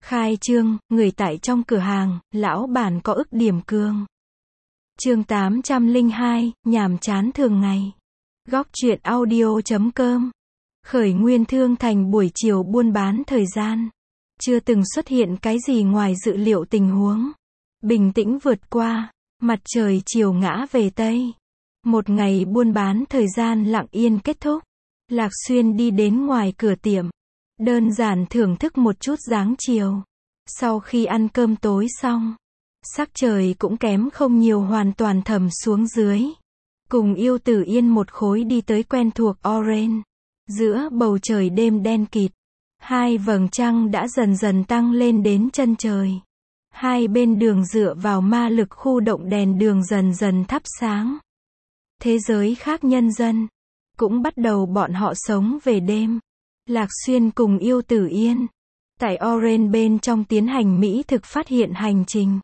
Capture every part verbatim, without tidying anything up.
Khai trương, người tại trong cửa hàng, lão bản có ức điểm cường. Chương tám trăm lẻ hai, nhàm chán thường ngày. Góc truyện audio chấm com. Khởi Nguyên Thương Thành buổi chiều buôn bán thời gian. Chưa từng xuất hiện cái gì ngoài dự liệu tình huống. Bình tĩnh vượt qua, mặt trời chiều ngã về Tây. Một ngày buôn bán thời gian lặng yên kết thúc. Lạc Xuyên đi đến ngoài cửa tiệm. Đơn giản thưởng thức một chút dáng chiều. Sau khi ăn cơm tối xong, sắc trời cũng kém không nhiều hoàn toàn thầm xuống dưới. Cùng Yêu Tử Yên một khối đi tới quen thuộc Orange. Giữa bầu trời đêm đen kịt, hai vầng trăng đã dần dần tăng lên đến chân trời. Hai bên đường dựa vào ma lực khu động đèn đường dần dần thắp sáng. Thế giới khác nhân dân cũng bắt đầu bọn họ sống về đêm. Lạc Xuyên cùng Yêu Tử Yên tại Orange bên trong tiến hành mỹ thực phát hiện hành trình.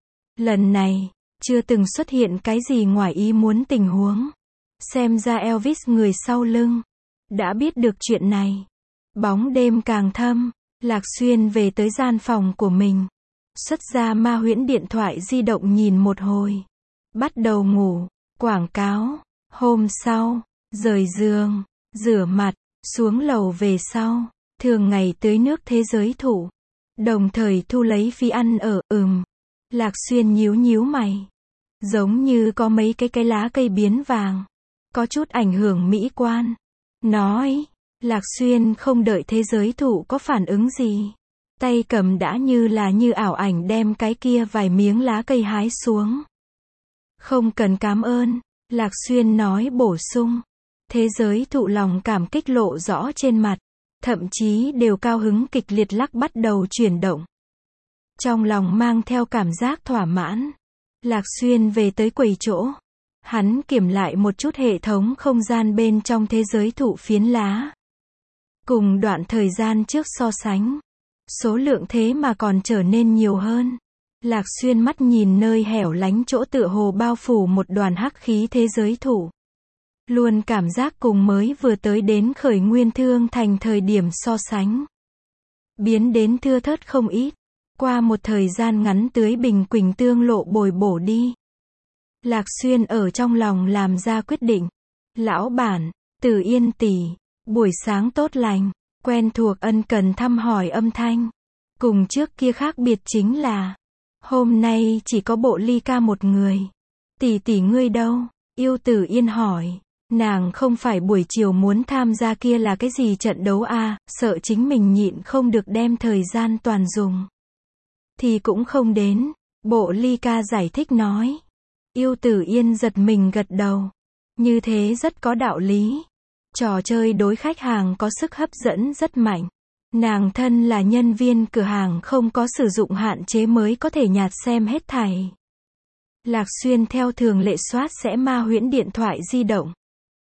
Lần này, chưa từng xuất hiện cái gì ngoài ý muốn tình huống. Xem ra Elvis người sau lưng đã biết được chuyện này. Bóng đêm càng thâm, Lạc Xuyên về tới gian phòng của mình. Xuất ra ma huyễn điện thoại di động nhìn một hồi. Bắt đầu ngủ, quảng cáo. Hôm sau, rời giường, rửa mặt, xuống lầu về sau. Thường ngày tưới nước thế giới thụ. Đồng thời thu lấy phí ăn ở, ừm. Lạc Xuyên nhíu nhíu mày. Giống như có mấy cái cái lá cây biến vàng. Có chút ảnh hưởng mỹ quan. Nói, Lạc Xuyên không đợi thế giới thụ có phản ứng gì. Tay cầm đã như là như ảo ảnh đem cái kia vài miếng lá cây hái xuống. Không cần cảm ơn, Lạc Xuyên nói bổ sung. Thế giới thụ lòng cảm kích lộ rõ trên mặt. Thậm chí đều cao hứng kịch liệt lắc bắt đầu chuyển động. Trong lòng mang theo cảm giác thỏa mãn. Lạc Xuyên về tới quầy chỗ. Hắn kiểm lại một chút hệ thống không gian bên trong thế giới thụ phiến lá. Cùng đoạn thời gian trước so sánh. Số lượng thế mà còn trở nên nhiều hơn. Lạc Xuyên mắt nhìn nơi hẻo lánh chỗ tựa hồ bao phủ một đoàn hắc khí thế giới thụ. Luôn cảm giác cùng mới vừa tới đến Khởi Nguyên Thương Thành thời điểm so sánh. Biến đến thưa thớt không ít. Qua một thời gian ngắn tưới bình quỳnh tương lộ bồi bổ đi. Lạc Xuyên ở trong lòng làm ra quyết định. Lão bản, Tử Yên tỷ, buổi sáng tốt lành, quen thuộc ân cần thăm hỏi âm thanh. Cùng trước kia khác biệt chính là, hôm nay chỉ có bộ ly ca một người. Tỷ tỷ ngươi đâu? Yêu Tử Yên hỏi. Nàng không phải buổi chiều muốn tham gia kia là cái gì trận đấu à, sợ chính mình nhịn không được đem thời gian toàn dùng. Thì cũng không đến, bộ ly ca giải thích nói. Yêu Tử Yên giật mình gật đầu. Như thế rất có đạo lý. Trò chơi đối khách hàng có sức hấp dẫn rất mạnh. Nàng thân là nhân viên cửa hàng không có sử dụng hạn chế mới có thể nhạt xem hết thảy. Lạc Xuyên theo thường lệ soát sẽ ma huyễn điện thoại di động.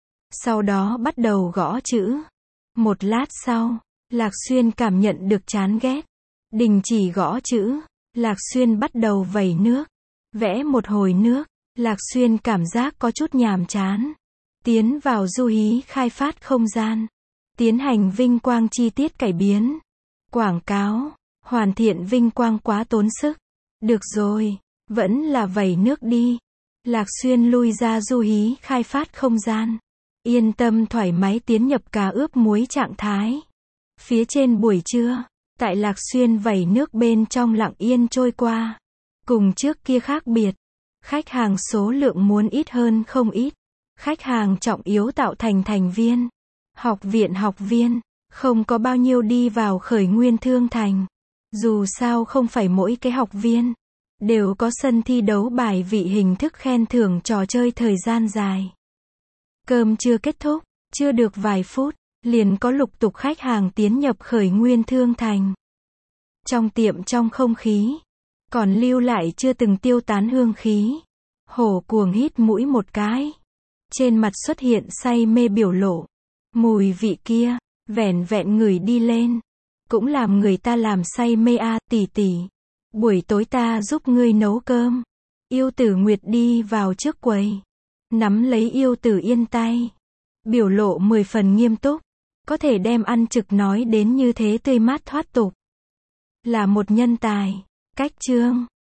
Sau đó bắt đầu gõ chữ. Một lát sau, Lạc Xuyên cảm nhận được chán ghét. Đình chỉ gõ chữ. Lạc Xuyên bắt đầu vẩy nước. Vẽ một hồi nước. Lạc Xuyên cảm giác có chút nhàm chán. Tiến vào du hí khai phát không gian. Tiến hành vinh quang chi tiết cải biến. Quảng cáo. Hoàn thiện vinh quang quá tốn sức. Được rồi, vẫn là vẩy nước đi. Lạc Xuyên lui ra du hí khai phát không gian. Yên tâm thoải mái tiến nhập cá ướp muối trạng thái. Phía trên buổi trưa, tại Lạc Xuyên vẩy nước bên trong lặng yên trôi qua. Cùng trước kia khác biệt. Khách hàng số lượng muốn ít hơn không ít. Khách hàng trọng yếu tạo thành thành viên. Học viện học viên, không có bao nhiêu đi vào Khởi Nguyên Thương Thành. Dù sao không phải mỗi cái học viên đều có sân thi đấu bài vị hình thức khen thưởng trò chơi thời gian dài. Cơm chưa kết thúc, chưa được vài phút, liền có lục tục khách hàng tiến nhập Khởi Nguyên Thương Thành. Trong tiệm trong không khí, còn lưu lại chưa từng tiêu tán hương khí. Hổ cuồng hít mũi một cái. Trên mặt xuất hiện say mê biểu lộ. Mùi vị kia, vẻn vẹn ngửi đi lên. Cũng làm người ta làm say mê a, tỷ tỷ. Buổi tối ta giúp ngươi nấu cơm. Yêu Tử Nguyệt đi vào trước quầy. Nắm lấy Yêu Tử Yên tay. Biểu lộ mười phần nghiêm túc. Có thể đem ăn trực nói đến như thế tươi mát thoát tục. là một nhân tài. Cách chương